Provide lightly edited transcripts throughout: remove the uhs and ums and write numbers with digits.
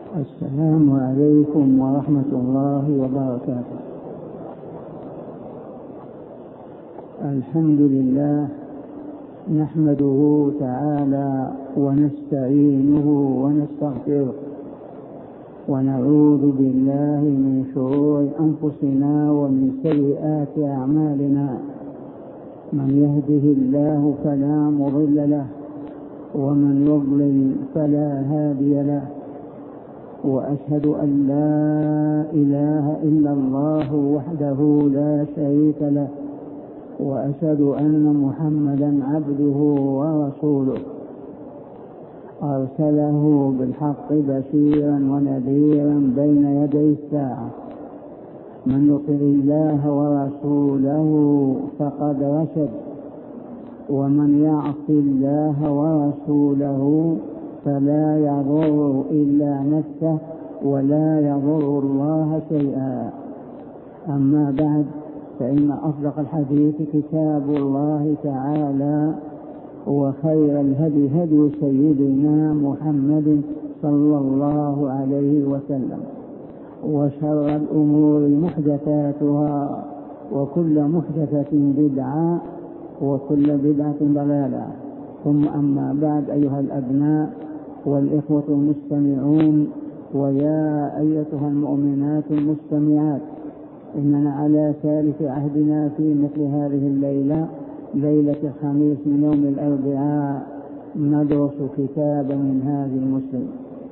السلام عليكم ورحمة الله وبركاته. الحمد لله نحمده تعالى ونستعينه ونستغفره ونعوذ بالله من شرور أنفسنا ومن سيئات أعمالنا. من يهده الله فلا مضل له ومن يضلل فلا هادي له، وأشهد أن لا إله إلا الله وحده لا شريك له، وأشهد أن محمدا عبده ورسوله أرسله بالحق بشيرا ونذيرا بين يدي الساعة. من يطع الله ورسوله فقد رشد، ومن يعص الله ورسوله فلا يضر إلا نفسه ولا يضر الله شيئا. أما بعد، فإن أصدق الحديث كتاب الله تعالى، وخير الهدي هدي سيدنا محمد صلى الله عليه وسلم، وشر الأمور محدثاتها، وكل محدثة بدعة، وكل بدعة ضلالة. ثم أما بعد، أيها الأبناء والإخوة المستمعون، ويا أيتها المؤمنات المستمعات، إننا على ثالث عهدنا في مثل هذه الليلة، ليلة الخميس من يوم الأربعاء، ندرس كتابا من هذه المسلم.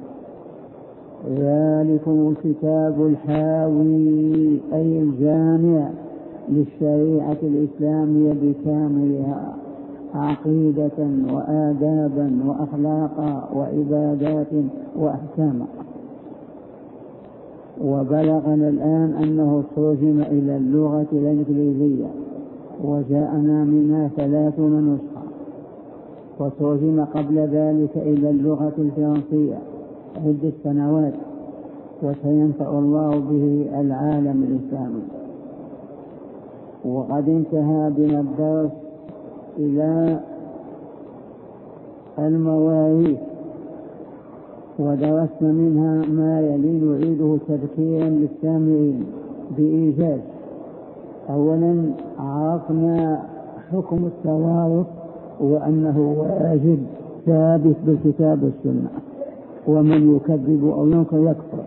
ذلكم الكتاب الحاوي أي الجامع للشريعة الإسلامية بكاملها، عقيدة وآدابا وأخلاقا وعبادات وأحكاما. وبلغنا الآن أنه ترجم إلى اللغة الإنجليزية، وجاءنا منها 30 نسخة، وترجم قبل ذلك إلى اللغة الفرنسية عدة سنوات، وسينفع الله به العالم الإسلامي. وقد انتهى بنا الدرس إلى المواريث، ودرسنا منها ما يلي نعيده تذكيرا للسامعين بإيجاز. أولا عرفنا حكم التوارث، وأنه واجب ثابت بالكتاب والسنة، ومن يكذب أو ينكر يكفر.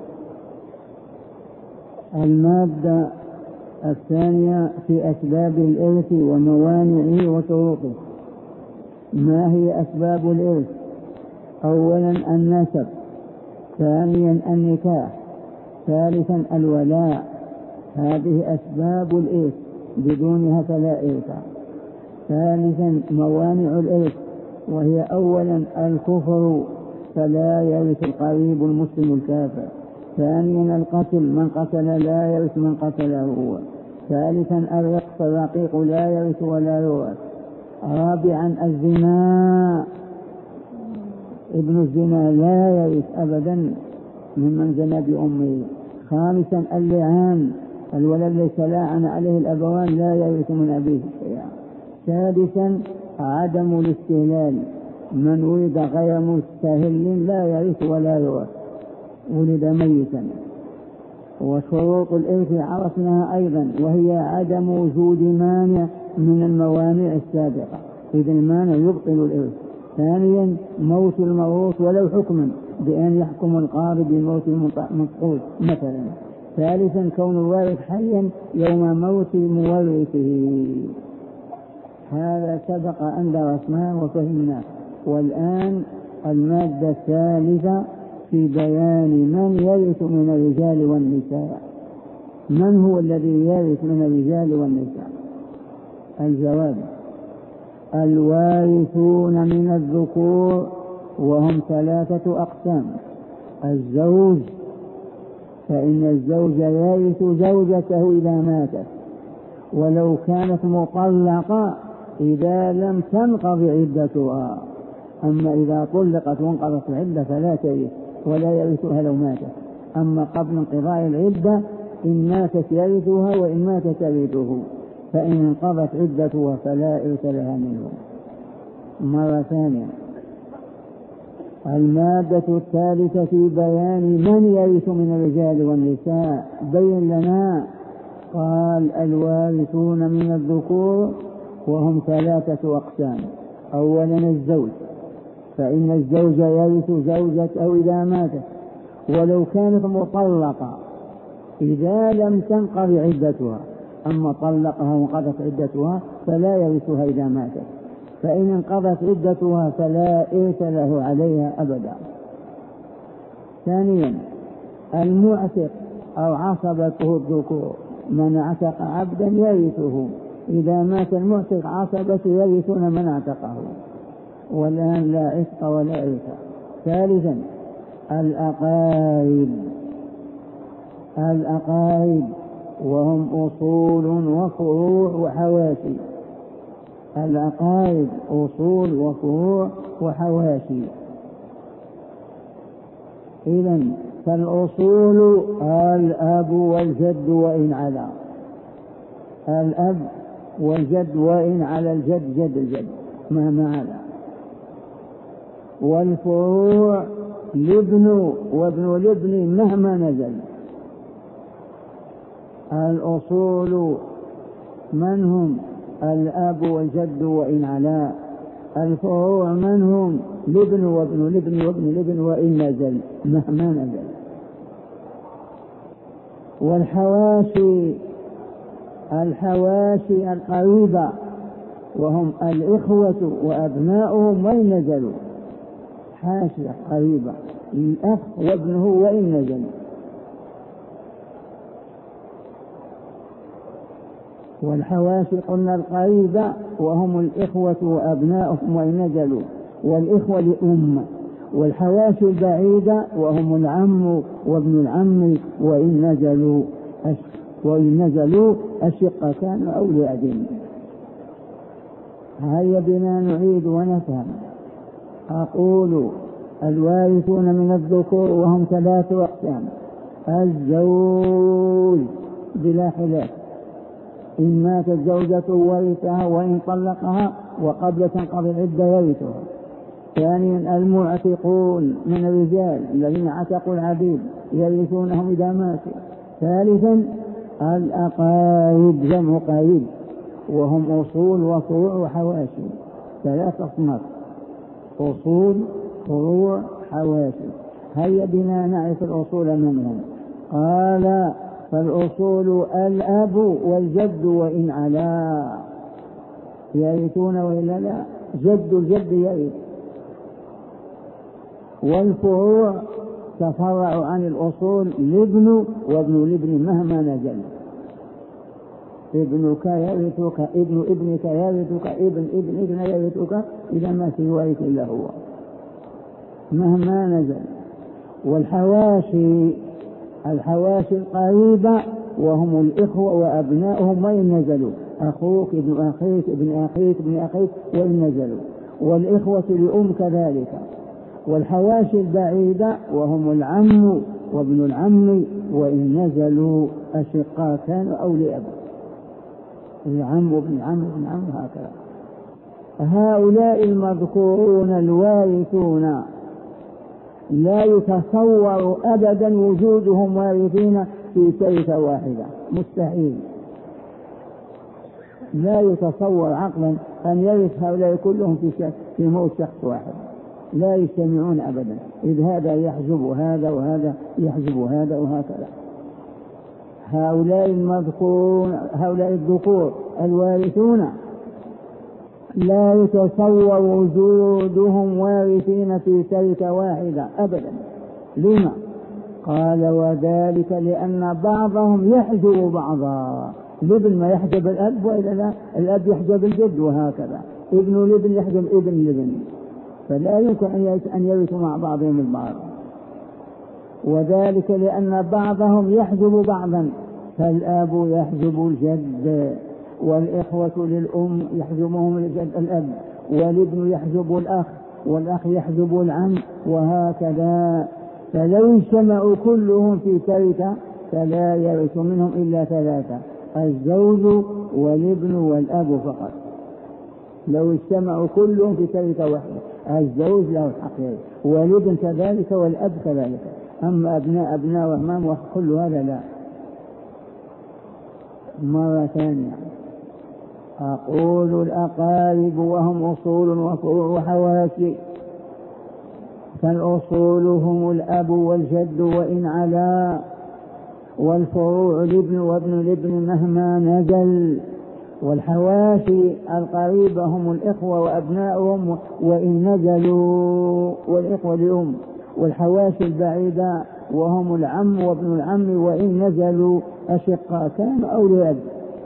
المادة الثانية في أسباب الإرث وموانعه وشروطه. ما هي أسباب الإرث؟ أولا النسب، ثانيا النكاح، ثالثا الولاء. هذه أسباب الإرث، بدونها فلا إرث. ثالثا موانع الإرث، وهي أولا الكفر، فلا يرث القريب المسلم الكافر. ثانيا القتل، من قتل لا يرث من قتله هو. ثالثا الرق، الرقيق لا يرث ولا يورث. رابعا الزنا، ابن الزنا لا يرث أبدا ممن زنى بأمه. خامسا اللعان، الولد ليس لاعن عليه الأبوان لا يرث من أبيه شيئا. سادسا عدم الاستهلال، من ولد غير مستهل لا يرث ولا يورث، ولد ميتا. وشروط الإرث عرفناها أيضا، وهي عدم وجود مانع من الموانع السابقة، إذا المانع يبطل الإرث. ثانيا موت الموروث ولو حكما، بأن يحكم القاضي بموت المفقود مثلا. ثالثا كون الوارث حيا يوم موت مورثه. هذا سبق أن درسناه وفهمناه. والآن المادة الثالثة في بيان من يرث من الرجال والنساء. من هو الذي يرث من الرجال والنساء؟ الجواب: الوارثون من الذكور، وهم 3 أقسام. الزوج، فإن الزوج يرث زوجته إذا ماتت، ولو كانت مطلقة إذا لم تنقض عدتها. أما إذا طلقت وانقضت العدة فلا ترث ولا يرثها لو ماتت. أما قبل انقضاء العدة إن ماتت يرثها، وإن ماتت ترثه، فإن انقضت عدتها فلا إرث لها منه. مرة ثانية: المادة الثالثة في بيان من يرث من الرجال والنساء، بين لنا. قال الوارثون من الذكور وهم 3 أقسام. أولا الزوج، فإن الزوج يرث زوجة أو إذا ماتت ولو كانت مطلقة إذا لم تنقض عدتها، أما طلقها وانقضت عدتها فلا يرثها إذا ماتت، فإن انقضت عدتها فلا إرث له عليها أبدا. ثانيا المعتق أو عصبته الذكور، من اعتق عبدا يرثه، إذا مات المعتق عصبته يرثون من اعتقه، والآن لا عتق ولا إرث. ثالثا الأقارب وهم أصول وفروع وحواشي. الأقارب أصول وفروع وحواشي. إذن فالأصول الأب والجد وإن على الأب والجد، وإن على الجد جد الجد مهما على. والفروع الابن وابن الابن مهما نزل. الأصول من هم؟ الأب والجد وإن علا. الفروع من هم؟ الابن وابن الابن وابن الابن وإن نزل مهما نزل. الحواشي القريبة وهم الإخوة وأبناؤهم وإن نزلوا. حاشية قريبة الأخ وابنه وإن نزل. والحواشي قلنا القريبة وهم الإخوة وأبناؤهم وإن نزلوا، والإخوة لأم. والحواشي البعيدة وهم العم وابن العم وإن نزلوا الشقتان أو لأدين. هيا بنا نعيد ونفهم. أقول الوارثون من الذكور وهم 3 أقسام. الزوج بلا خلاف، إن ماتت زوجته ورثها وإن طلقها وقبل تنقضي العدة يرثها. ثانيا المعتقون من الرجال الذين عتقوا العبيد يرثونهم إذا ماتوا. ثالثا الأقارب جمع قريب وهم أصول وفروع وحواشي. 3 أصناف: أصول فروع حواشي. هيا بنا نعرف الأصول منهم. قال فالأصول الأب والجد وإن علا يرثون وإلا لا، جد الجد يرث. والفروع تفرع عن الأصول الابن وابن الابن مهما نزل. ابنك يرثك، ابن ابنك يرثك، ابن ابن ابن يرثك إذا ما في وارث إلا هو مهما نزل. والحواشي القريبة وهم الإخوة وأبناؤهم وإن نزلوا، أخوك ابن أخيك ابن أخيك ابن أخيك وإن نزلوا. والإخوة لأم كذلك. والحواشي البعيدة وهم العم وابن العم وإن نزلوا أشقاء كانوا أو لأب، العم وابن العم وابن العم هكذا. هؤلاء المذكورون الوارثون لا يتصور أبدا وجودهم وارثين في تركة واحدة، مستحيل. لا يتصور عقلا أن يرث هؤلاء كلهم في موت شخص واحد، لا يجتمعون أبدا، إذ هذا يحجب هذا وهذا يحجب هذا وهكذا. هؤلاء المذكورون هؤلاء الذكور الوارثون لا يتصور وجودهم وارثين في تركة واحدة أبدا. لما؟ قال وذلك لأن بعضهم يحجب بعضا. الابن ما يحجب الأب وإلا لا، الأب يحجب الجد وهكذا. ابن الابن يحجب ابن الابن، فلا يمكن أن يرثوا مع بعضهم البعض. وذلك لأن بعضهم يحجب بعضا، فالأب يحجب الجد، والإخوة للأم يحجبهم الأب، والابن يحجب الأخ، والأخ يحجب العم وهكذا. فلو اجتمعوا كلهم في تركة فلا يرث منهم إلا 3: الزوج والابن والأب فقط. لو اجتمعوا كلهم في تركة واحدة، الزوج له الحق، والابن كذلك والأب كذلك. أما أبناء وأعمام وكل هذا لا. مرة ثانية أقول الأقارب وهم أصول وفروع وحواشي، فالأصول هم الأب والجد وإن علا، والفروع الابن وابن الابن مهما نزل، والحواشي القريبة هم الإخوة وأبناؤهم وإن نزلوا، والإخوة لأم، والحواشي البعيدة وهم العم وابن العم وإن نزلوا أشقاء كانوا أو لأب.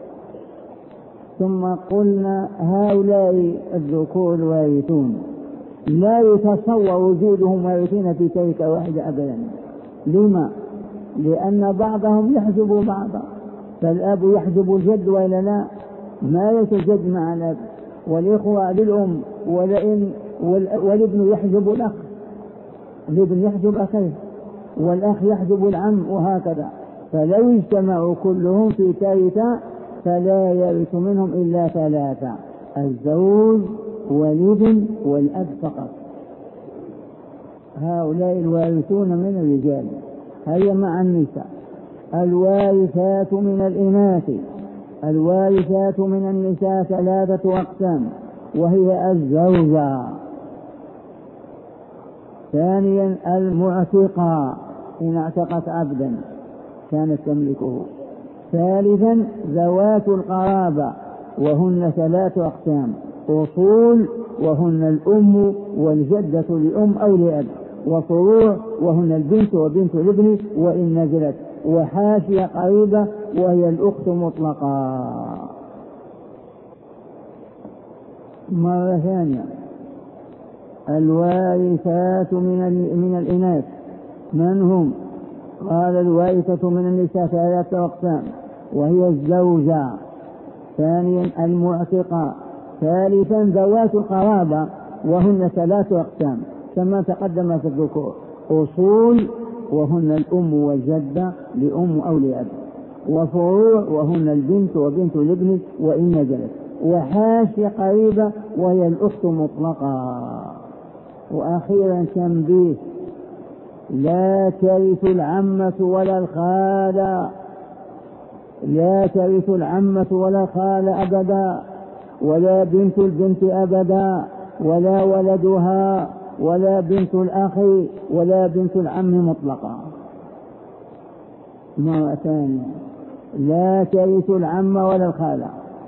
ثم قلنا هؤلاء الذكور الوارثون لا يتصور وجودهم وارثين في تركة واحدة أبدا. لما؟ لأن بعضهم يحجب بعضا، فالأب يحجب الجد وإلا لا، ما يتجد مع الأب، والإخوة للأم، والابن يحجب الأخ، الابن يحجب أخيه، والأخ يحجب العم، وهكذا. فلو اجتمعوا كلهم في تركة فلا يرث منهم إلا ثلاثة: الزوج والابن والأب فقط. هؤلاء الوارثون من الرجال. هيا مع النساء. الوارثات من الإناث، الوارثات من النساء ثلاثة أقسام، وهي الزوجة، ثانيا المعتقة إن اعتقت عبدا كانت تملكه، ثالثا ذوات القرابة وهن ثلاثة أقسام: أصول وهن الأم والجدة لأم أو لأب، وفروع وهن البنت وبنت الابن وإن نزلت، وحاشية قريبة وهي الأخت مطلقا. مرة ثانية الوارثات من الإناث من هم؟ قال الوارثة من النساء ثلاثة أقسام، وهي الزوجة، ثانيا المعتقة، ثالثا ذوات القرابة وهن ثلاثة أقسام كما تقدم في الذكور: أصول وهن الأم والجدة لأم أو لأب، وفروع وهن البنت وبنت الابن وإن نزلت، وحاشية قريبة وهي الأخت مطلقة. وأخيرا تنبيه: لا ترث العمة ولا الخالة، لا ترث العمة ولا الخالة أبدا، ولا بنت البنت أبدا، ولا ولدها، ولا بنت الأخ، ولا بنت العم مطلقا. مرة ثانية: لا ترث العمة ولا الخالة،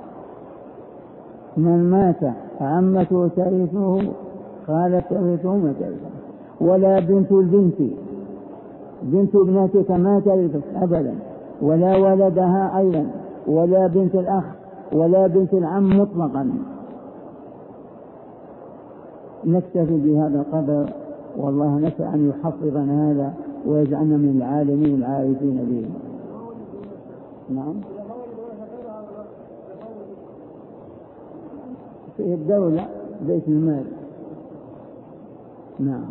من مات عمته ترثه، خالة ترثه ما ترثه، ولا بنت البنت، بنت ابنتك ما ترثك أبدا، ولا ولدها أيضا، ولا بنت الأخ، ولا بنت العم مطلقا. نكتفي بهذا القدر، والله نسأل أن يحفظنا هذا ويجعلنا من العالمين العارفين به. نعم، في الدولة بيت المال. نعم.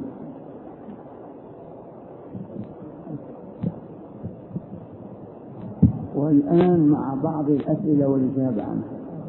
والآن مع بعض الأسئلة والإجابة عنها.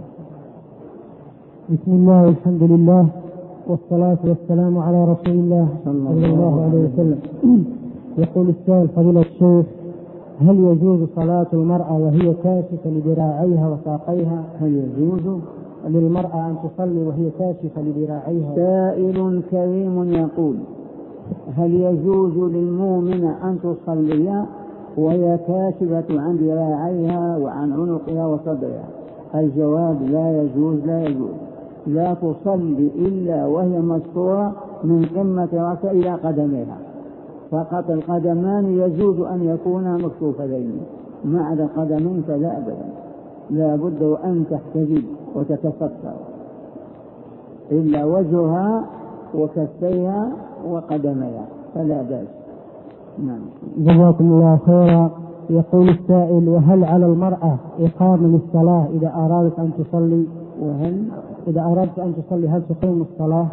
بسم الله والحمد لله والصلاة والسلام على رسول الله صلى الله عليه وسلم. يقول السائل: فضيلة الشيخ، هل يجوز صلاة المرأة وهي كاشفة لذراعيها وساقيها؟ هل يجوز للمرأة أن تصلي وهي كاشفة لذراعيها؟ سائل كريم يقول: هل يجوز للمؤمن أن تصلي وهي كاشفة عن ذراعيها وعن عنقها وصدرها؟ الجواب: لا يجوز، لا يجوز. لا تصلي إلا وهي مستورة من قمة رأسها إلى قدميها فقط. القدمان يجوز أن يكونا مكشوفتين، ما عدا القدمين فلا أبدا، لا بد أن تحتجب وتتستر، إلا وجهها وكفيها وقدميها فلا بأس. نعم. جزاكم الله خيرا. يقول السائل: وهل على المرأة إقامة للصلاة إذا أرادت أن تصلي؟ وهل إذا أردت أن تصلي هل تقيم الصلاة؟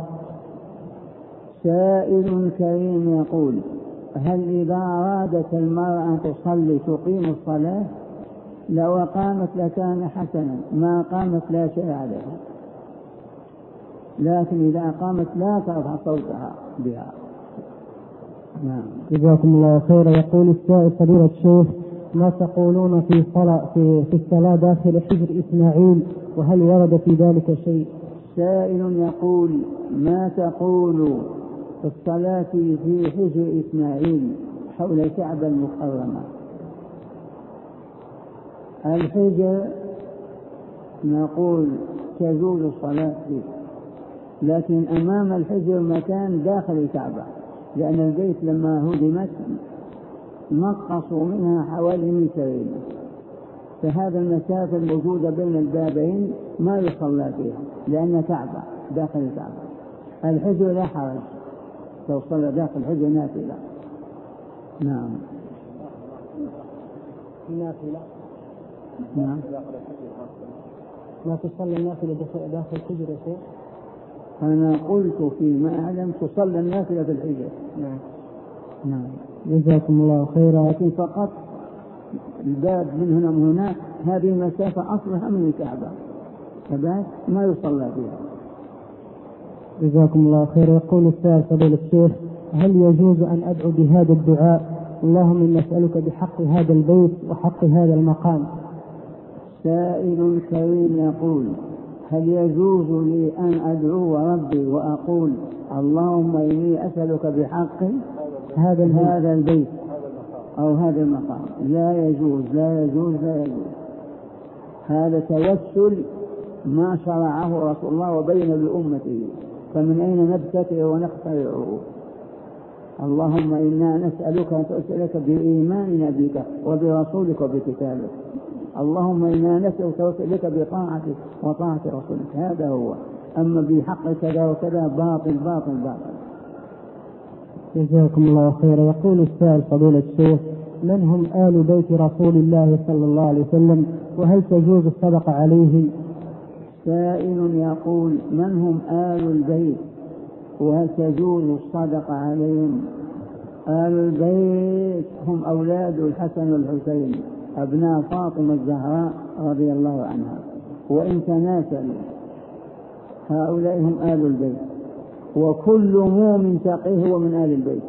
سائل كريم يقول: هل إذا أرادت المرأة أن تصلي تقيم الصلاة؟ لو قامت لكان حسنا، ما قامت لا شيء عليها. لكن إذا أقامت لا ترفع صوتها بها. نعم. جزاكم الله خيرا. يقول السائل فضيلة الشيخ ما تقولون في الصلاة داخل حجر إسماعيل وهل ورد في ذلك شيء؟ سائل يقول ما تقول في الصلاة في حجر إسماعيل حول الكعبة المكرمة؟ الحجر نقول تجوز الصلاة فيه، لكن أمام الحجر مكان داخل الكعبة، لأن البيت لما هدمت نقصوا منها حوالي مترين، فهذا المسافة الموجودة بين البابين ما يصلى فيها لأن كعبة داخل الكعبة. الحجر لا حرج لو صلى داخل الحجر نافلة. نعم. نافلة. نعم. ما تصلي النافلة داخل الحجر يا شيخ؟ أنا قلت فيما أعلم تصلى النافلة في الحجر. نعم. نعم. جزاكم الله خيرا. لكن فقط الباب من هنا ومن هنا هذه المسافة أصلها من الكعبة، فبعد ما يصلى فيها. جزاكم الله خيرا. يقول السائل فضيلة الشيخ هل يجوز أن أدعو بهذا الدعاء اللهم إني أسألك بحق هذا البيت وحق هذا المقام؟ سائل كريم يقول هل يجوز لي أن أدعو ربي وأقول اللهم إني أسألك بحق هذا البيت أو هذا المقام؟ لا يجوز لا يجوز لا يجوز. هذا توسل ما شرعه رسول الله وبين لأمته، فمن أين نبتكر ونخترعه؟ اللهم إنا نسألك بإيماننا بك وبرسولك وبكتابك. اللهم إنا نسألك بطاعتك وطاعة رسولك، هذا هو. أما بحق كذا وكذا باطل باطل باطل. جزاكم الله خيرا. يقول السائل فضيلة الشيخ من هم آل بيت رسول الله صلى الله عليه وسلم وهل تجوز الصدقة عليهم؟ سائل يقول من هم آل البيت وهل تجوز الصدقة عليهم؟ آل البيت هم أولاد الحسن والحسين أبناء فاطمة الزهراء رضي الله عنها، وإن تناسلوا هؤلاء هم آل البيت، وكل مؤمن تقي هو من آل البيت،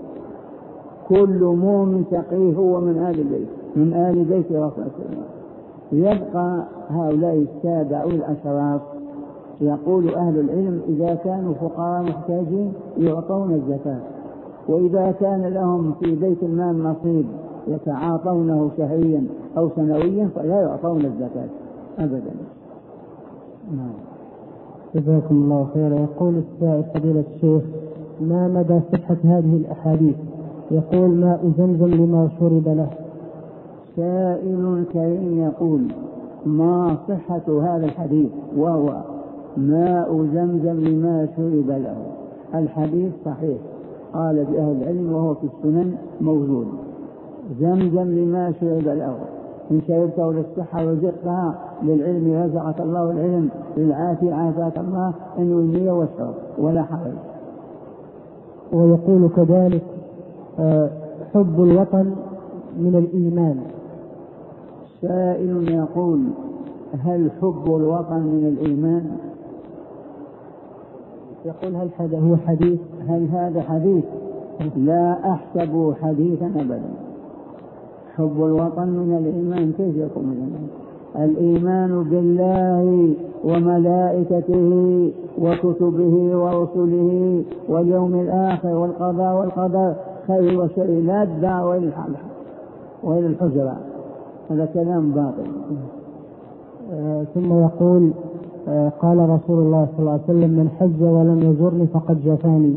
كل مؤمن تقي هو من آل البيت، من آل بيت رسول الله. يبقى هؤلاء السادة أو الأشراف يقول أهل العلم إذا كانوا فقراء محتاجين يعطون الزكاة، وإذا كان لهم في بيت المال نصيب يتعاطونه شهريا أو سنويا فلا يعطون الزكاة أبدا. نعم. جزاكم الله خيرا. يقول السائل فضيلة الشيخ ما مدى صحة هذه الأحاديث؟ يقول ماء زمزم لما شرب له. سائل كريم يقول ما صحة هذا الحديث وهو ماء زمزم لما شرب له؟ الحديث صحيح قال بأهل العلم وهو في السنن موجود. زمزم لما شرب له، إن شربته للصحة رزقتها، للعلم رزقك الله العلم، للعافية عافاك الله، إنه النية والشرب ولا حرج. ويقول كذلك حب الوطن من الإيمان. سائل يقول هل حب الوطن من الإيمان؟ يقول هل هذا هو حديث؟ هل هذا حديث؟ لا أحسب حديثا أبدا. حب الوطن من الإيمان كيف يكون من الإيمان؟ الإيمان بالله وملائكته وكتبه ورسله واليوم الآخر والقضاء والقدر خير وشر، لا الدعوة وإلى الحجرة، هذا كلام باطل. ثم يقول قال رسول الله صلى الله عليه وسلم من حج ولم يزرني فقد جفاني.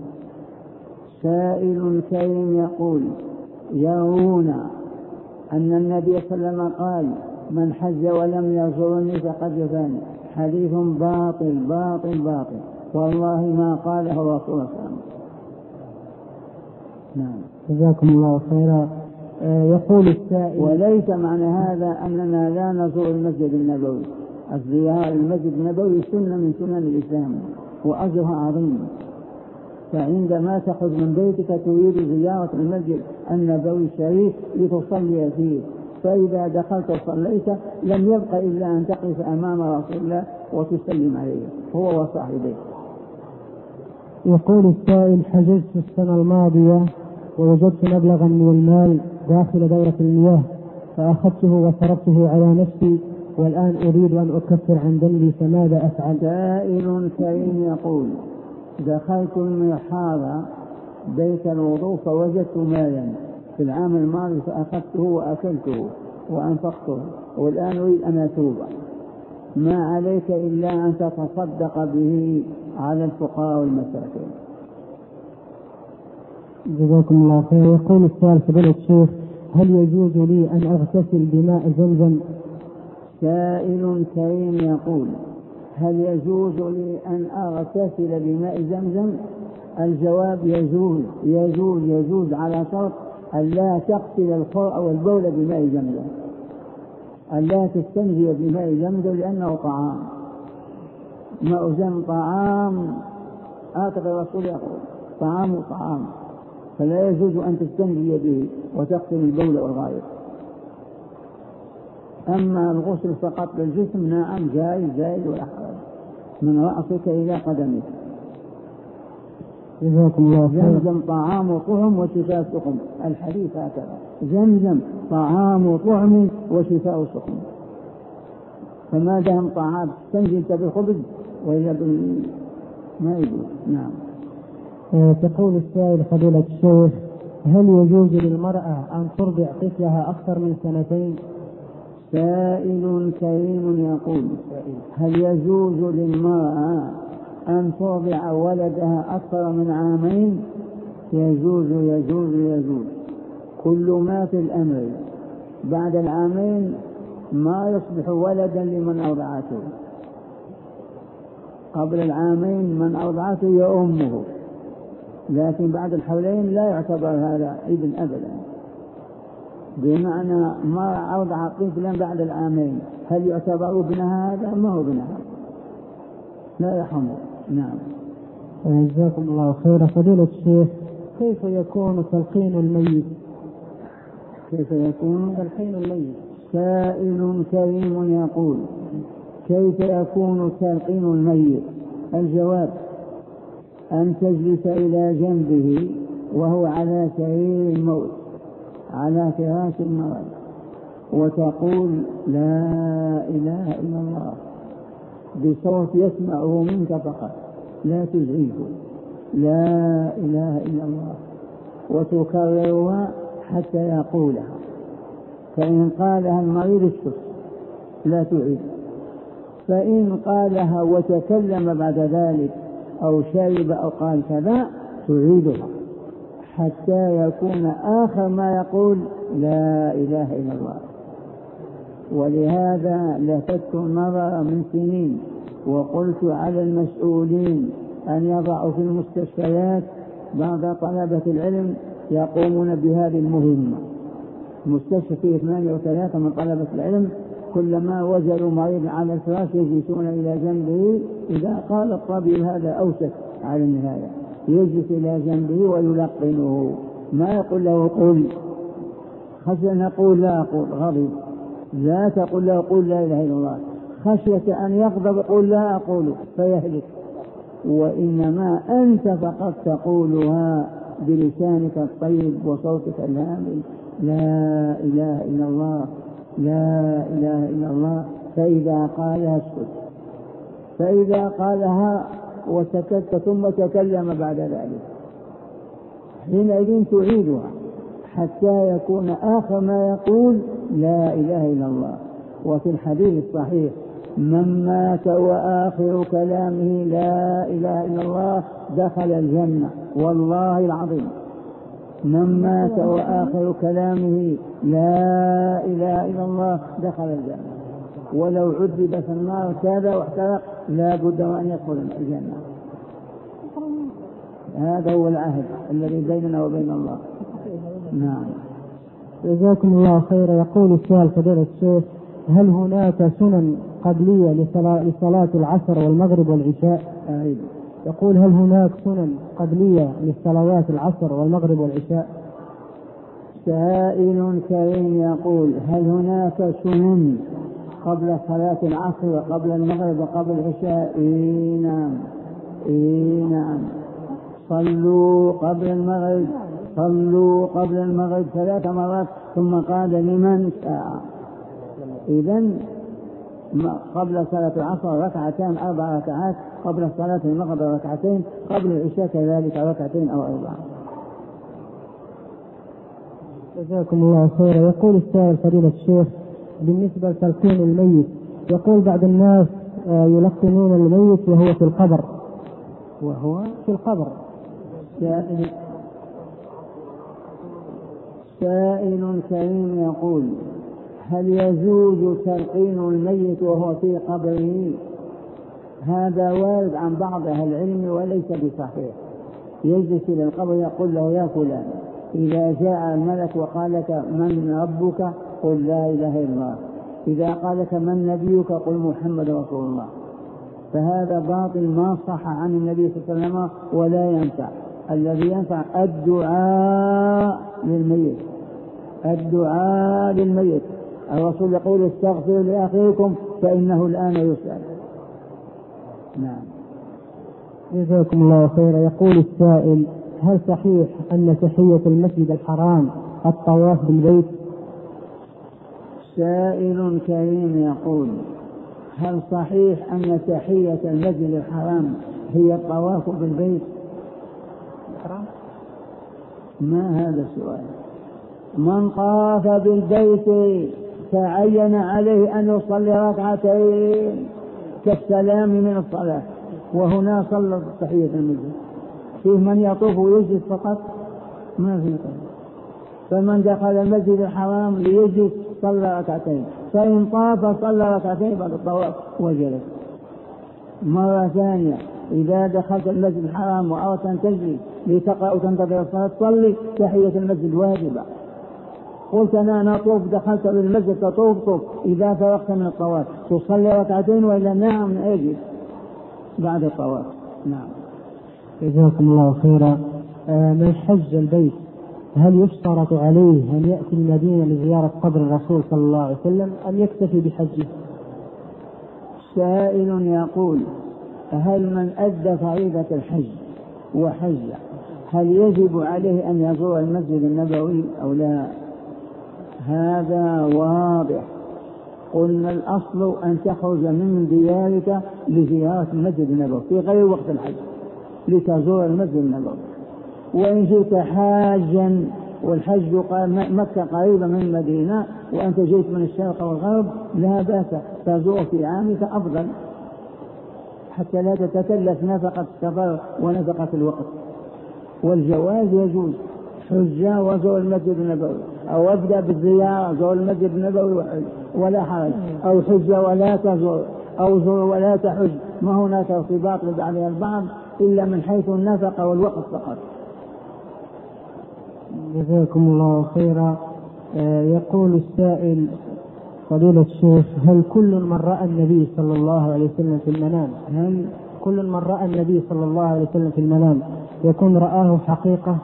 سائل كريم يقول يرون أن النبي صلى الله عليه وسلم قال من حج ولم يزرني فقد جفاني، حديث باطل باطل باطل، والله ما قاله رسول الله صلى الله عليه وسلم. نعم. جزاكم الله خيرا. يقول السائل وليس معنى هذا أننا لا نزور المسجد النبوي. الزيارة المسجد النبوي سنة من سنن الإسلام وأجرها عظيم، فعندما تخرج من بيتك تريد زيارة المسجد النبوي الشريف لتصلي فيه، فإذا دخلت وصليت لم يبق إلا أن تقف أمام رسول الله وتسلم عليه هو وصاحبه. يقول السائل: حجزت السنة الماضية ووجدت مبلغا من المال داخل دورة المياه فأخذته وصرفته على نفسي والآن أريد أن أكفر عن ذنبي فماذا أفعل؟ سائل كريم يقول: دخلت المرحاض بيت الوضوء فوجدت مالا في العام الماضي فأخذته وأكلته وأنفقته والآن أريد أن أتوب، ما عليك إلا أن تتصدق به على الفقراء والمساكين. جزاكم الله خير. يقول السائل: فضيلة الشيخ، هل يجوز لي أن أغتسل بماء زمزم؟ سائل كريم يقول: هل يجوز لي أن أغتسل بماء زمزم؟ الجواب: يجوز يجوز يجوز، على شرط أن لا تغسل القرء والبول بماء زمزم، أن لا تستنجي بماء زمزم لأنه طعام. ماء زمزم طعام، آتى الرسول يقول: طعام طعام، فلا يجوز أن تستنجي به وتغسل البول والغائط. أما الغسل فقط للجسم نعم جائز جائز ولا حرج، من رأسك إلى قدمك. جزاكم الله خير. زمزم طعام وطعم وشفاء سقم، الحديث هكذا: زمزم طعام وطعم وشفاء سقم. فما دام طعام تستنجي انت بالخبز وإلا ما يجوز. نعم. تقول السائل: فضيلة الشيخ، هل يجوز للمرأة أن ترضع طفلها أكثر من 2 سنين؟ سائل كريم يقول: هل يجوز للمرأة أن ترضع ولدها أكثر من 2 عام؟ يجوز يجوز يجوز. كل ما في الأمر بعد 2 عام ما يصبح ولدا لمن أرضعته. قبل 2 عام من أرضعته هي أمه، لكن بعد 2 حولين لا يعتبر هذا ابن أبدا. بمعنى ما أرضع طفلا بعد 2 عام هل يعتبر ابنها؟ هذا ما هو ابنها، لا يحمل. نعم. جزاكم الله خيرا. فضيلة الشيخ، كيف يكون تلقين الميت؟ كيف يكون تلقين الميت؟ سائل كريم يقول: كيف يكون تلقين الميت؟ الجواب: أن تجلس إلى جنبه وهو على سرير الموت على فراش المرض وتقول: لا إله إلا الله، بصوت يسمعه منك فقط، لا تزعجه، لا إله إلا الله، وتكررها حتى يقولها. فإن قالها المريض اسكت لا تعيد، فإن قالها وتكلم بعد ذلك أو شرب أو قال كذا تعيدها حتى يكون آخر ما يقول: لا إله إلا الله. ولهذا لفتت النظر من سنين وقلت على المسؤولين أن يضعوا في المستشفيات بعض طلبة العلم يقومون بهذه المهمة. مستشفى فيه 2 أو 3 من طلبة العلم، كلما وجدوا مريض على الفراش يجلسون إلى جنبه، إذا قال الطبيب هذا أوشك على النهاية يجلس إلى جنبه ويلقنه، ما يقول له قل، خشية نقول لا أقول غضب، لا تقول له قل لا إله إلا الله، خشية أن يغضب قل لا أقول فيهلك. وإنما أنت فقط تقولها بلسانك الطيب وصوتك الهامل: لا إله إلا الله، لا إله إلا الله. فإذا قالها اسكت، فإذا قالها وسكت ثم تكلم بعد ذلك حينئذ تعيدها حتى يكون آخر ما يقول: لا إله إلا الله. وفي الحديث الصحيح: من مات وآخر كلامه لا إله إلا الله دخل الجنة، والله العظيم. من مات وآخر كلامه لا إله إلا الله دخل الجنة، ولو عذب في النار كذا واحترق لا بد أن يدخل الجنة. هذا هو العهد الذي بيننا وبين الله. نعم. جزاكم الله خيرا. يقول السائل: فضيلة الشيخ، هل هناك سنن قبلية لصلاة العصر والمغرب والعشاء؟ يقول: هل هناك سنن قبلية للصلوات العصر والمغرب والعشاء؟ سائل كريم يقول: هل هناك سنن قبل صلاة العصر وقبل المغرب وقبل العشاء؟ نعم. نعم. صلوا قبل المغرب 3 مرات، ثم قال لمن شاء. إذن قبل صلاة العصر 2 4 ركعات، قبل صلاة المغرب 2 قبل العشاء كذلك 2 أو 4. جزاكم الله خيرا. يقول السائل فضيلة الشيخ بالنسبة لتلقين الميت، يقول بعض الناس يلقنون الميت وهو في القبر. سائل كريم يقول: هل يجوز تلقين الميت وهو في قبره؟ هذا وارد عن بعض أهل العلم وليس بصحيح. يجلس إلى القبر يقول له: يا فلان، إذا جاء الملك وقال لك من ربك قل لا إله إلا الله، إذا قال لك من نبيك قل محمد رسول الله. فهذا باطل ما صح عن النبي صلى الله عليه وسلم ولا ينفع. الذي ينفع الدعاء للميت. الرسول يقول: استغفروا لأخيكم فإنه الآن يسأل. نعم. جزاكم الله خيرا. يقول السائل: هل صحيح أن تحية المسجد الحرام الطواف بالبيت؟ سائل كريم يقول: هل صحيح أن تحية المسجد الحرام هي الطواف بالبيت؟ ما هذا السؤال؟ من طاف بالبيت تعين عليه أن يصلي 2 كالسلام من الصلاة، وهنا صلى تحية المسجد. فيه من يطوف ويجلس فقط؟ ما في طيب. فمن دخل المسجد الحرام ليجلس صلى 2، فإن طاف صلى 2 بعد الطواف وجلس. مرة ثانية: إذا دخلت المسجد الحرام وأردت أن تجلس لتقرأ وتنتظر الصلاة صلي تحية المسجد واجبة. قلت أنا نطوف، دخلت بالمسجد تطوف، إذا فرغت من الطواف تصلي 2 وإلا نعم أجلس بعد الطواف. نعم. جزاكم الله خيرا. من حج البيت هل يشترط عليه أن يأتي المدينة لزيارة قبر الرسول صلى الله عليه وسلم أم يكتفي بحجه؟ سائل يقول: هل من أدى فريضة الحج وحج هل يجب عليه أن يزور المسجد النبوي أو لا؟ هذا واضح. قلنا الأصل أن تخرج من ديارك لزيارة المسجد النبوي في غير وقت الحج لتزور المسجد النبوي. وإن جئت حاجا والحج مكة قريبة من المدينة وأنت جئت من الشرق والغرب لا بأس تزور في عامك أفضل، حتى لا تتكلف نفقة السفر ونفقة الوقت. والجواز يجوز: حج وزور المسجد النبوي، أو أبدأ بالزيارة زور المسجد النبوي وحج ولا حرج، أو حج ولا تزور، أو زور ولا تحج. ما هناك ارتباط لبعضها البعض إلا من حيث النفقة والوقت فقط. جزاكم الله خيرا. يقول السائل فضيلة الشيخ: هل كل من رأى النبي صلى الله عليه وسلم في المنام يكون رآه حقيقة؟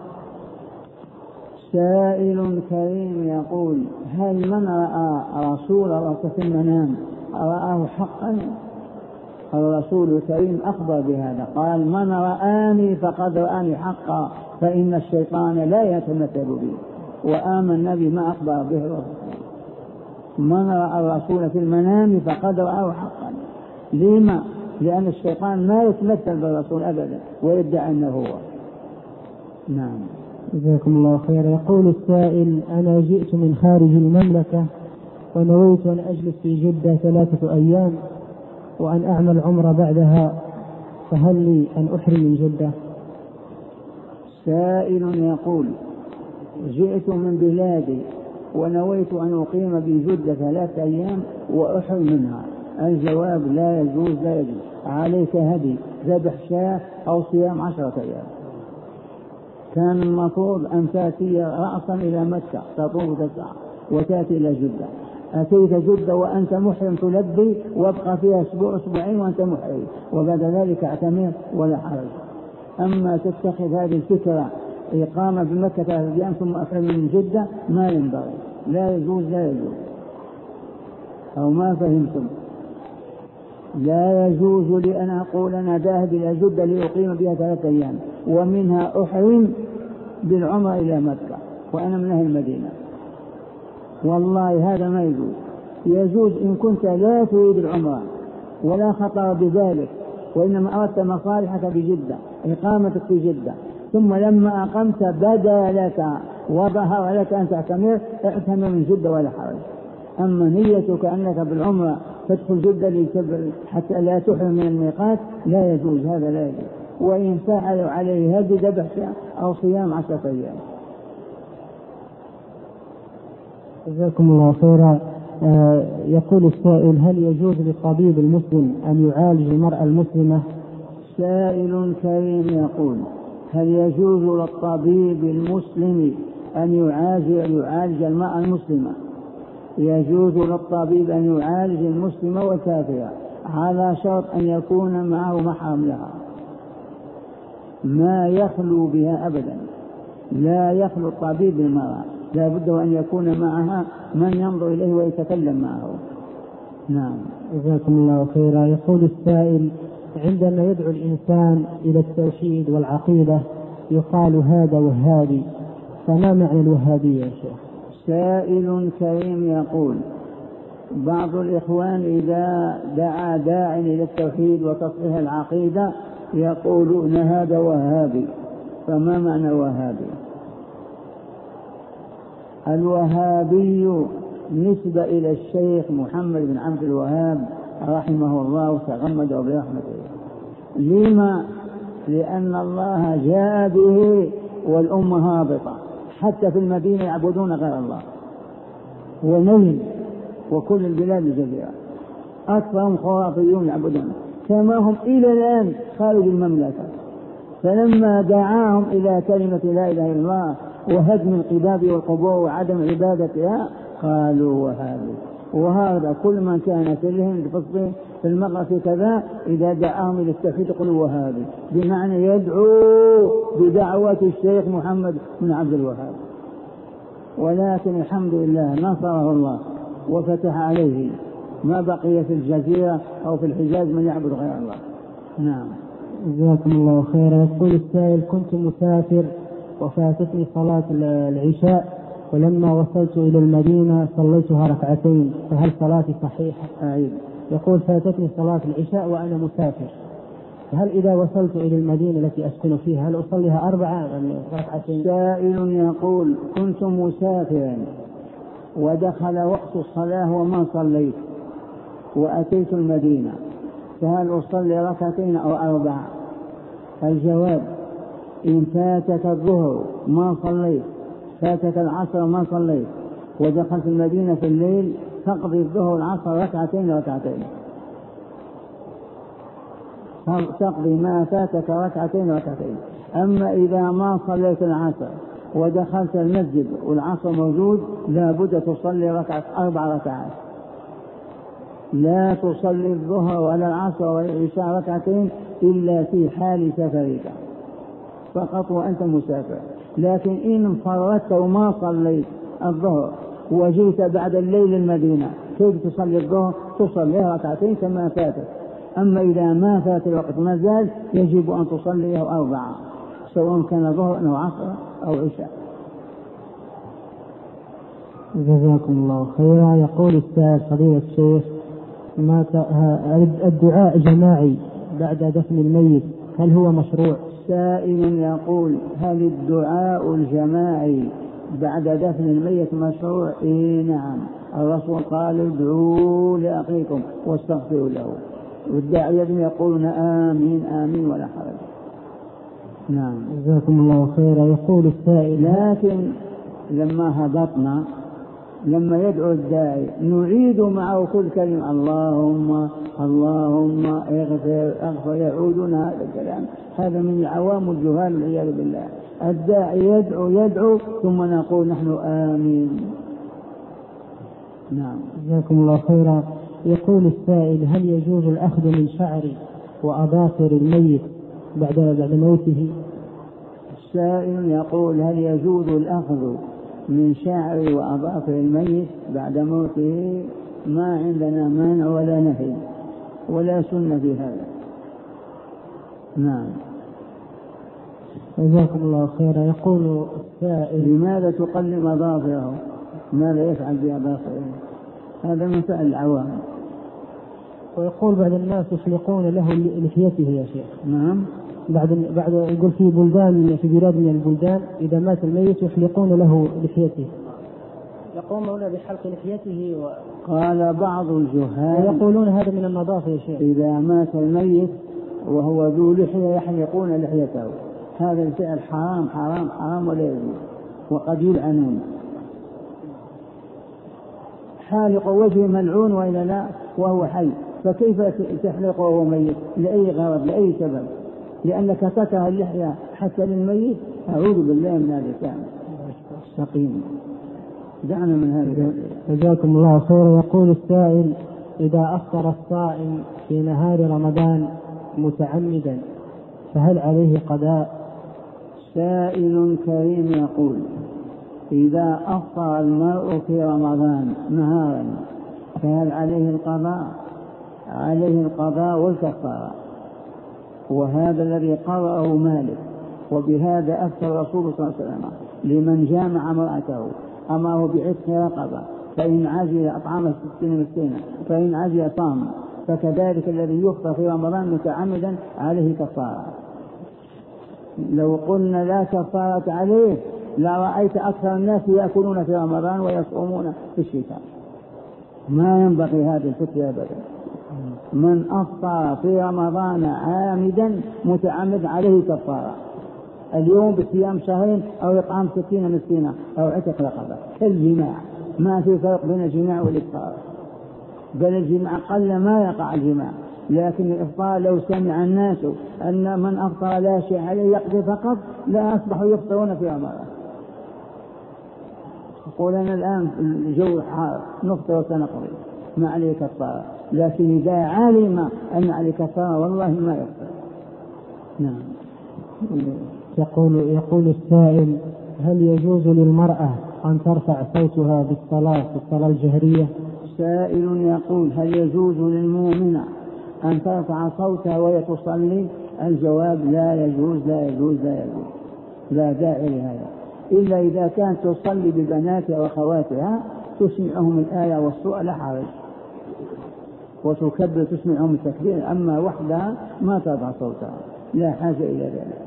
سائل كريم يقول: هل من رأى رسول الله في المنام رآه حقا؟ الرسول الكريم أخبر بهذا، قال: من رآني فقد رآني حقا، فإن الشيطان لا يتمثل بي. وآمن بما أخبر به الرسول. من رأى الرسول في المنام فقد رآه حقا. لما؟ لأن الشيطان ما يتمثل بالرسول أبدا ويدعي أنه هو. نعم. جزاكم الله خيرا. يقول السائل: أنا جئت من خارج المملكة ونويت أن أجلس في جدة 3 أيام وأن أعمل عمرة بعدها، فهل لي أن أحرم من جدة؟ سائل يقول: جئت من بلادي ونويت أن أقيم بجدة 3 أيام وأحرم منها. الجواب: لا يجوز. عليك هدي، ذبح شاة أو صيام 10 أيام. كان المفروض أن تأتي رأسا إلى مكة تطوف تسعى وتأتي إلى جدة. أتيت جدة وأنت محرم تلبي وابقى فيها 1 أسبوعين وأنت محرم، وبعد ذلك اعتمر ولا حرج. أما تتخذ هذه الفكرة إقامة بمكة 3 أيام ثم أحرم من جدة ما ينبغي. لا يجوز. أو ما فهمتم؟ لا يجوز لي أن أقول أنا ذاهب إلى جدة لأقيم بها 3 أيام ومنها أحرم بالعمرة إلى مكة وأنا من أهل المدينة. والله هذا ما يجوز. يجوز إن كنت لا تريد العمرة ولا خطر بذلك، وإنما أردت مصالحك بجدة، إقامتك في جدة، ثم لما أقمت بدا لك وظهر لك أن تعتمر، اعتمر من جدة ولا حرج. أما نيتك أنك بالعمرة تدخل جدة حتى لا تحرم من الميقات لا يجوز، هذا لا يجوز. وإن فعلوا عليه هدي ذبح أو صيام 10 أيام. جزاكم الله خيرا. يقول السائل: هل يجوز للطبيب المسلم أن يعالج المرأة المسلمة؟ سائل كريم يقول: هل يجوز للطبيب المسلم أن يعالج المرأة المسلمة؟ يجوز للطبيب أن يعالج المسلمة والكافرة على شرط أن يكون معه محرم لها، ما يخلو بها أبدا. لا يخلو الطبيب بالمرأة، لا بد أن يكون معها من ينظر إليه ويتكلم معه. نعم. جزاكم الله خيرا. يقول السائل: عندما يدعو الإنسان إلى التوحيد والعقيدة يقال هذا وهابي، فما معنى الوهابية يا شيخ؟ سائل كريم يقول: بعض الإخوان إذا دعا داع إلى التوحيد وتصحيح العقيدة يقولون هذا وهابي، فما معنى وهابي؟ الوهابي نسبة إلى الشيخ محمد بن عبد الوهاب رحمه الله وتغمده برحمته. لما؟ لأن الله جاء به والأمة هابطة، حتى في المدينة يعبدون غير الله، ونيل وكل البلاد الجزيرة أكثرهم خرافيون يعبدون، كما هم إلى الآن خارج المملكة. فلما دعاهم إلى كلمة لا إله إلا الله وهدم القباب والقبور وعدم عبادتها قالوا وهابي. وهذا كل من كان في الهند في المغرب في كذا إذا دعاهم إلى التوحيد يقولوا وهابي، بمعنى يدعو بدعوة الشيخ محمد بن عبد الوهاب. ولكن الحمد لله نصره الله وفتح عليه، ما بقي في الجزيرة أو في الحجاز من يعبد غير الله. نعم. جزاكم الله خيرا. يقول السائل: كنت مسافر وفاتتني صلاة العشاء، ولما وصلت إلى المدينة صليتها ركعتين، فهل صلاتي صحيحة؟ أعيد. يقول: فاتتني صلاة العشاء وأنا مسافر، فهل إذا وصلت إلى المدينة التي أسكن فيها هل أصليها 4 ركعتين؟ سائل يقول: كنت مسافرا ودخل وقت الصلاة وما صليت وأتيت المدينة، فهل أصلي 2 أو 4؟ الجواب: إن فاتك الظهر ما صليت، فاتك العصر ما صليت، ودخلت المدينة في الليل، تقضي الظهر والعصر 2 تقضي ما فاتك 2. أما إذا ما صليت العصر ودخلت المسجد والعصر موجود لا بد تصلي 4 ركعات. لا تصلي الظهر ولا العصر ولا العشاء 2 إلا في حال سفرك فقط وأنت مسافر. لكن إن فرطت وما صليت الظهر وجئت بعد الليل المدينة كيف تصلي الظهر؟ تصليها 2 كما فاتت. أما إذا ما فات الوقت ما زال يجب أن تصليه 4 سواء كان ظهر أو عصر أو عشاء. جزاكم الله خيرا. يقول السائل: فضيلة الشيخ، الدعاء جماعي بعد دفن الميت هل هو مشروع؟ سائل يقول: هل الدعاء الجماعي بعد دفن الميت مشروع؟ نعم، الرسول قال: ادعوا لأخيكم واستغفروا له، والداعية يقولون آمين آمين ولا حرج. نعم. جزاكم الله خيرا. يقول السائل: لكن لما هبطنا لما يدعو الداعي نعيد معه كل كلمة اللهم اللهم اغفر يعودون هذا الكلام. هذا من عوام الجهال والعياذ بالله. الداعي يدعو ثم نقول نحن آمين. نعم. جزاكم الله خيرا. يقول السائل: هل يجوز الأخذ من شعر وأظافر الميت بعد موته؟ السائل يقول: هل يجوز الأخذ من شعر وأظافر الميت بعد موته؟ ما عندنا مانع ولا نهي ولا سنة في هذا. نعم. جزاكم الله خيرا. يقول السائل: لماذا تقلم أظافره؟ ماذا يفعل بأظافره؟ هذا مسائل العوام. ويقول بعض الناس يحلقون له لحيته يا شيخ. نعم. بعد يقول في بلاد من البلدان إذا مات الميت يحلقون له لحيته، يقومون بحلق لحيته قال بعض الجهال ويقولون هذا من النظافة يا شيخ. إذا مات الميت وهو ذو لحية يحلقون لحيته. هذا الفعل حرام حرام حرام ولا يجوز، وقد يلعنون. حالق وجه ملعون وإلا لا وهو حي، فكيف تحلقه وهو ميت؟ لأي غرض؟ لأي سبب؟ لأنك تكره اللحية حتى للميت؟ أعوذ بالله من هذا الكلام السقيم. دعنا من هذا. جزاكم الله خيرا. يقول السائل: إذا أفطر الصائم في نهار رمضان متعمدا فهل عليه قضاء؟ سائل كريم يقول: إذا أفطر المرء في رمضان نهارا فهل عليه القضاء؟ عليه القضاء والكفارة، وهذا الذي قرأه مالك، وبهذا أفتى الرسول صلى الله عليه وسلم لمن جامع امرأته أمره بعتق رقبة، فإن عجل أطعم 60 مسكينا، فإن عجل صام. فكذلك الذي يفطر في رمضان متعمدا عليه كفارة. لو قلنا لا كفارة عليه لرأيت أكثر الناس يأكلون في رمضان ويصومون في الشتاء. ما ينبغي هذه الفتوى أبدا. من أفطر في رمضان عامدا متعمد عليه كفارة، اليوم بصيام شهرين أو إطعام 60 مسكينة أو عتق رقبة كالجماع. ما في فرق بين الجماع والإفطار، بل الجماع قل ما يقع الجماع، لكن الإفطار لو سمع الناس أن من أفطر لا شيء عليه يقضي فقط لا أصبحوا يفطرون في رمضان. يقول أنا الآن الجو حار نفطر وسنقضي ما عليه كفارة، لكن إذا علم أن عليه كفارة والله ما يفطر. نعم. يقول السائل: هل يجوز للمرأة أن ترفع صوتها في الصلاة الجهرية؟ سائل يقول: هل يجوز للمؤمنة أن ترفع صوتها وهي تصلي؟ الجواب: لا يجوز لا يجوز لا يجوز، لا داعي لهذا، إلا إذا كانت تصلي ببناتها وأخواتها تسمعهم الآية والسورة لا حرج، وتكبر تسمعهم التكبير، أما وحدها ما ترفع صوتها، لا حاجة إلى ذلك.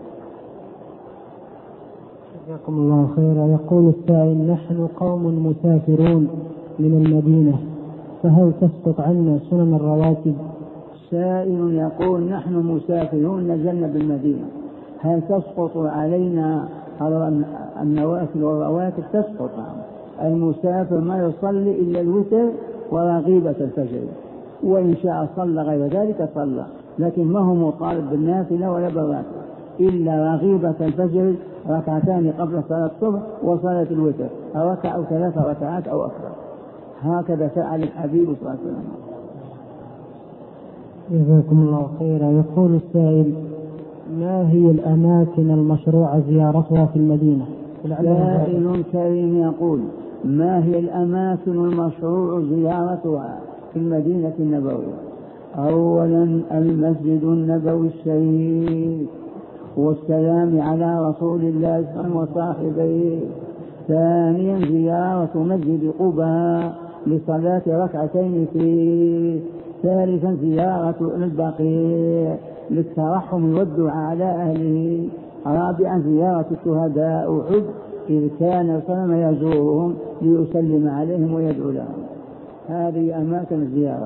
جزاكم الله خيرا. يقول السائل: نحن قوم مسافرون من المدينة، فهل تسقط عنا سنن الرواتب؟ سائل يقول: نحن مسافرون نزلنا بالمدينة، هل تسقط علينا النوافل والرواتب؟ تسقط. المسافر ما يصلي إلا الوتر ورغيبة الفجر، وإن شاء صلى غير ذلك صلى، لكن ما هو مطالب بالنافلة ولا بالراتب إلا رغيبة الفجر، ركعتان قبل صلاة الصبح وصلاة الوتر، ركعة أو 3 ركعات أو أكثر. هكذا فعل الحبيب صلى الله عليه وسلم. جزاكم الله خيرا. يقول السائل: ما هي الأماكن المشروع زيارتها في المدينة؟ سائل كريم يقول: ما هي الأماكن المشروع زيارتها في المدينة النبوية؟ أولا المسجد النبوي الشريف والسلام على رسول الله صلى الله عليه وسلم وصاحبيه. ثانيا زيارة مسجد قباء لصلاة ركعتين فيه. ثالثا زيارة البقيع للترحم والدعاء على أهله. رابعا زيارة الشهداء أحد إذ كان صلى الله عليه وسلم يزورهم ليسلم عليهم ويدعو لهم. هذه أماكن الزيارة.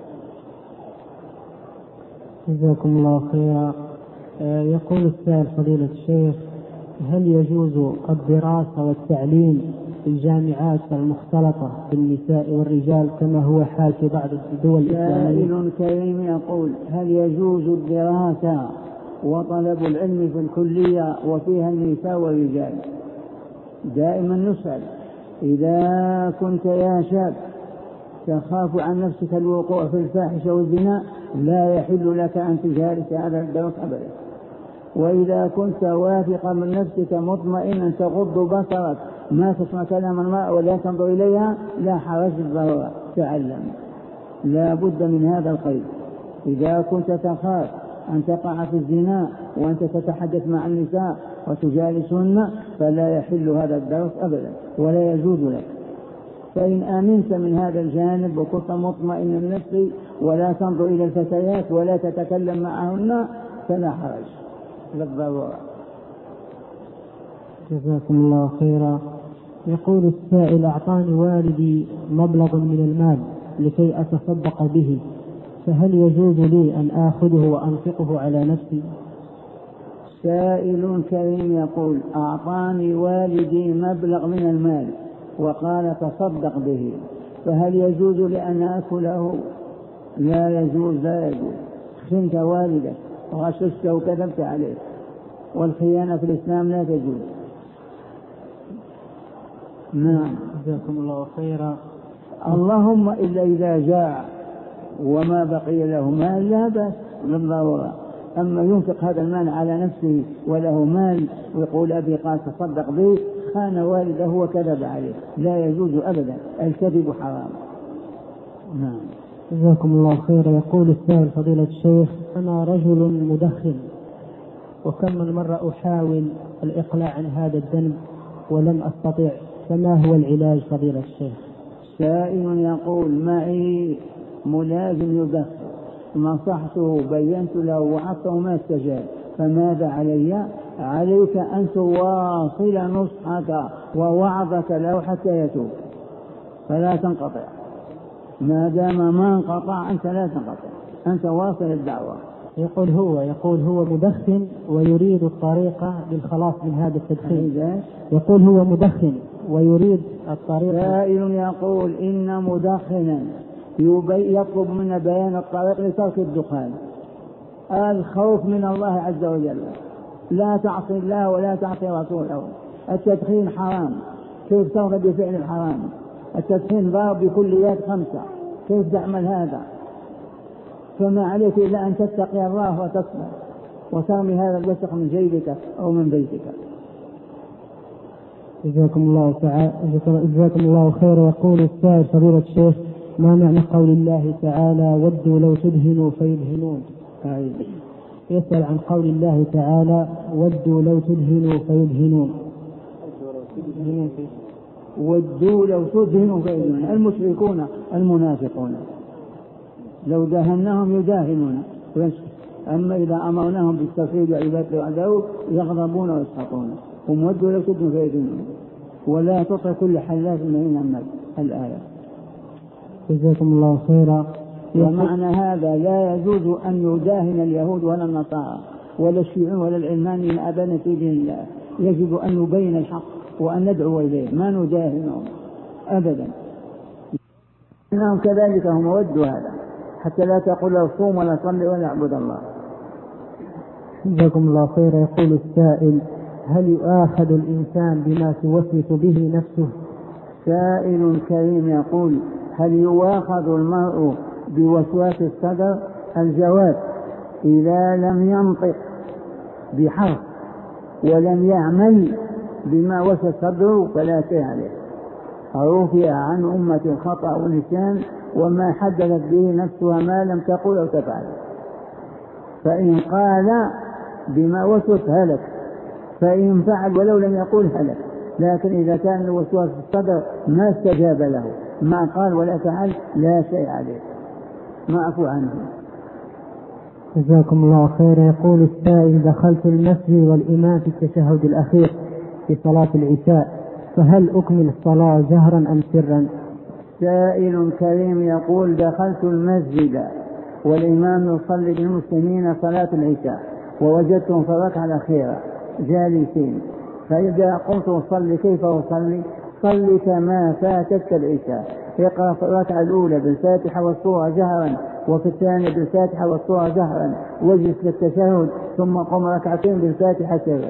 جزاكم الله خيرا. يقول السائل: فضيلة الشيخ، هل يجوز الدراسة والتعليم في الجامعات المختلطة بالنساء والرجال كما هو حال في بعض الدول الإسلامية؟ سائل كريم يقول: هل يجوز الدراسة وطلب العلم في الكلية وفيها النساء والرجال؟ دائما نسأل: إذا كنت يا شاب تخاف عن نفسك الوقوع في الفاحشة والزنا لا يحل لك أن تجالس هذا الدرس أبدا. وإذا كنت واثقا من نفسك مطمئنا تغض بصرك ما تسمع كلام المرأة ولا تنظر إليها لا حرج بالضرورة تعلم. لا بد من هذا القيد. إذا كنت تخاف أن تقع في الزنا وأنت تتحدث مع النساء وتجالسهن فلا يحل هذا الدرس أبدا ولا يجوز لك. فإن آمنت من هذا الجانب وكنت مطمئن النفس ولا تنظر إلى الفتيات ولا تتكلم معهن فلا حرج للضرورة. جزاكم الله خيرا. يقول السائل: أعطاني والدي مبلغ من المال لكي أتصدق به، فهل يجوز لي أن آخذه وأنفقه على نفسي؟ سائل كريم يقول: أعطاني والدي مبلغ من المال وقال تصدق به، فهل يجوز لي أن آكله؟ لا يجوز، لا يجوز. خنت والدك وغششت وكذبت عليه، والخيانة في الإسلام لا تجوز. نعم. جزاكم الله خيرا. اللهم إلا إذا جاء وما بقي له مال لا بأس للضرورة. أما ينفق هذا المال على نفسه وله مال ويقول أبي قال تصدق به، خان والده وكذب عليه، لا يجوز أبدا، الكذب حرام. نعم. جزاكم الله خيرا. يقول السائل: فضيلة الشيخ، أنا رجل مدخن وكم من مرة أحاول الإقلاع عن هذا الذنب ولم أستطع، فما هو العلاج فضيلة الشيخ؟ سائل يقول: معي ملازم يدخن، نصحته بينت له وعظته ما استجاب، فماذا علي؟ عليك أن تواصل نصحك ووعظك له حتى يتوب، فلا تنقطع. ما دام ما انقطع أنت لا تنقطع، أنت واصل الدعوة. يقول هو مدخن ويريد الطريقة للخلاص من هذا التدخين. يقول هو مدخن ويريد الطريقة. سائل يقول: إن مدخنا يطلب منا بيان الطريق لترك الدخان. الخوف من الله عز وجل، لا تعصي الله ولا تعصي رسوله. التدخين حرام، كيف ترغب بفعل الحرام؟ التدخين ضار بكليات 5، كيف تعمل هذا؟ فما عليك إلا أن تتقي الله وتصبر وترمي هذا الوسخ من جيبك أو من بيتك. جزاكم الله خيرا. يقول السائل: فضيلة الشيخ، ما معنى قول الله تعالى: ودوا لو تدهنوا فيدهنون؟ يسأل عن قول الله تعالى: ودوا لو تدهنوا فيدهنون. ودوا لو تدهنوا فيدهنون، المشركون المنافقون لو دهناهم يداهنون، أما إذا أمرناهم بالتوحيد وعبادة وحده يغضبون ويسخطون. هم ودوا لو تدهنوا فيدهنون، ولا تطع كل حلاف مهين هماز. الآية. جزاكم الله خيرا. ومعنى هذا لا يجوز أن يداهن اليهود ولا النصارى ولا الشيوعيين ولا العلمانيين أبدا في دين الله. يجب أن نبين الحق وأن ندعو إليه، ما نداهنهم أبدا. إنهم كذلك هم ودوا هذا، حتى لا تقول صوم ولا صلي ولا اعبد الله. جزاكم الله خيرا. يقول السائل: هل يؤاخذ الإنسان بما توسوس به نفسه؟ سائل كريم يقول: هل يؤاخذ المرء بوسواس الصدر؟ الجواب: إذا لم ينطق بحرف ولم يعمل بما وسوس صدره فلا شيء عليه. رفع عن أمة الخطأ والنسيان وما حدثت به نفسها ما لم تقل أو تفعل. فإن قال بما وسوس هلك، فإن فعل ولو لم يقول هلك. لكن إذا كان وسواس الصدر ما استجاب له، ما قال ولا فعل، لا شيء عليه، معفو عنه. جزاكم الله خيرا. يقول السائل: دخلت المسجد والإمام في التشهد الأخير في صلاة العشاء، فهل أكمل الصلاة جهرا أم سرا؟ سائل كريم يقول: دخلت المسجد والإمام يصلي بالمسلمين صلاة العشاء ووجدتهم في الركعة الأخيرة جالسين، فإذا قمت أصلي كيف أصلي؟ صلي كما فاتتك العشاء، اقرأ في الركعة الأولى بالفاتحة والسورة جهرا، وفي الثانية بالفاتحة والسورة جهرا، واجلس للتشهد، ثم قم ركعتين بالفاتحة سرا.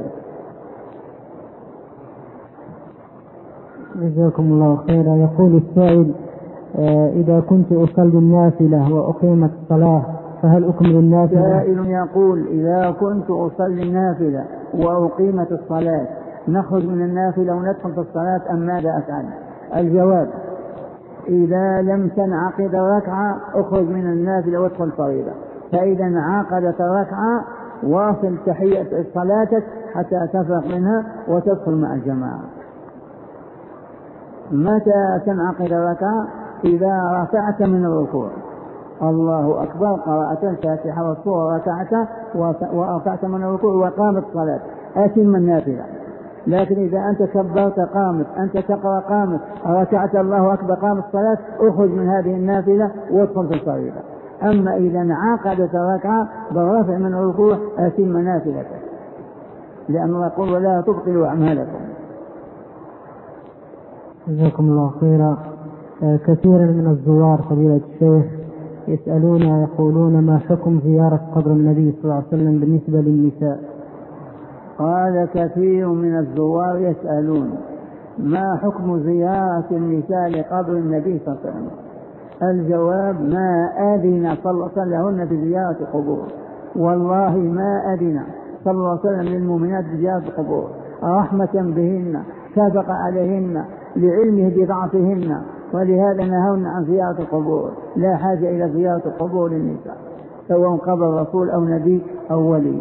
جزاكم الله خيرا. يقول السائل: إذا كنت أصلي النافلة وأقيمت الصلاة فهل أكمل النافلة؟ سائل يقول: إذا كنت أصلي النافلة وأقيمت الصلاة نخرج من النافلة وندخل في الصلاة أم ماذا أفعل؟ الجواب: إذا لم تنعقد ركعة اخرج من النافلة وادخل فريضة، فإذا انعقدت الركعة واصل تحية صلاتك حتى تفرغ منها وتدخل مع الجماعة. متى تنعقد الركعة؟ إذا رفعت من الركوع، الله أكبر، قرأت الفاتحة والسورة ركعت ورفعت من الركوع وقامت الصلاة، أتم النافلة. لكن إذا أنت كبرت قامت، أنت تقرأ قامت، ركعت الله أكبر قامت الصلاة، أخرج من هذه النافلة وادخل في الفريضة. أما إذا انعقدت الركعة بالرفع من الركوع أتم نافلتك، لأنه يقول ولا تبطلوا أعمالكم. جزاكم الله خيرا. كثيرا من الزوار فضيلة الشيخ يسألون يقولون ما حكم زيارة قبر النبي صلى الله عليه وسلم بالنسبة للنساء؟ قال كثير من الزوار يسألون ما حكم زيارة النساء لقبر النبي صلى الله عليه وسلم. الجواب: ما أذن صلى الله عليه وسلم لهن بزيارة قبور، والله ما أذن صلى الله عليه وسلم للمؤمنات بزيارة القبور، رحمة بهن، شفق عليهن، لعلمه بضعفهن، ولهذا نهون عن زيارة القبور. لا حاجة إلى زيارة القبور للنساء، سواء قبر رسول أو نبي أو ولي.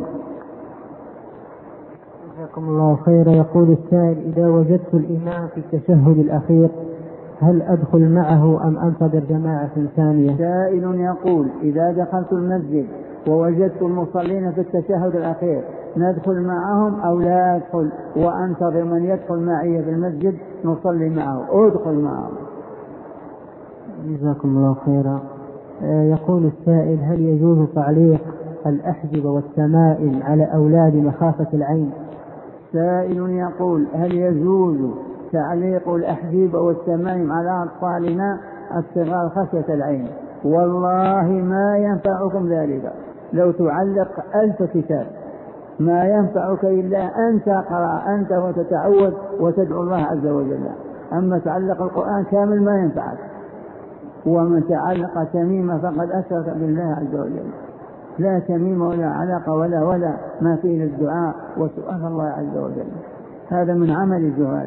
جزاكم الله خيرا. يقول السائل: إذا وجدت الإمام في التشهد الأخير هل أدخل معه أم أنتظر جماعة ثانية؟ سائل يقول: إذا دخلت المسجد ووجدت المصلين في التشهد الأخير ندخل معهم أو لا أدخل وأنتظر من يدخل معي في المسجد نصلي معه؟ أدخل معهم. جزاكم الله خيرا. يقول السائل: هل يجوز تعليق الأحجبة والتمائم على أولاد مخافة العين؟ سائل يقول: هل يجوز تعليق الأحجبة والتمائم على أطفالنا الصغار خشية العين؟ والله ما ينفعكم ذلك، لو تعلق 1000 كتاب ما ينفعك إلا أن تقرأ أنت وتتعود وتدعو الله عز وجل. أما تعلق القرآن كامل ما ينفعك، ومن تعلق تميمة فقد أشرك بالله عز وجل. لا تميمة ولا علاقة ولا ما فيه الدعاء وسؤال الله عز وجل، هذا من عمل الجهال.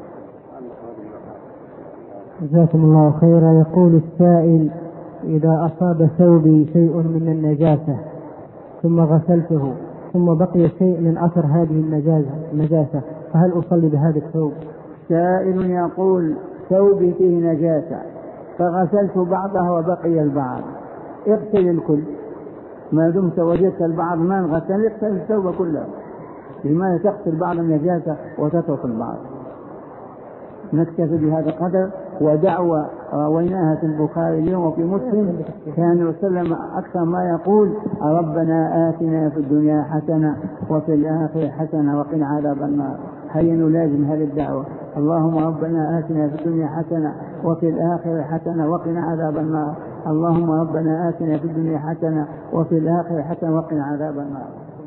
جزاكم الله خيرا. يقول السائل: إذا أصاب ثوبي شيء من النجاسة ثم غسلته ثم بقي شيء من أثر هذه النجاسة فهل أصلي بهذا الثوب؟ سائل يقول: ثوبي فيه نجاسة فغسلت بعضها وبقي البعض، اغسل الكل، ما دمت وجدت البعض ما انغسل اغسل الثوب كله، لماذا تغسل بعض النجاسة وتترك البعض؟ نكتفي بهذا القدر. ودعوة رويناها في البخاري اليوم وفي مسلم كان وسلم أكثر ما يقول: ربنا آتنا في الدنيا حسنة وفي الآخرة حسنة وقنا عذاب النار. هيا نلازم هذه الدعوة: اللهم ربنا آتنا في الدنيا حسنة وفي الآخرة حسنة وقنا عذاب النار. اللهم ربنا آتنا في الدنيا حسنة وفي الآخرة حسنة وقنا عذاب النار.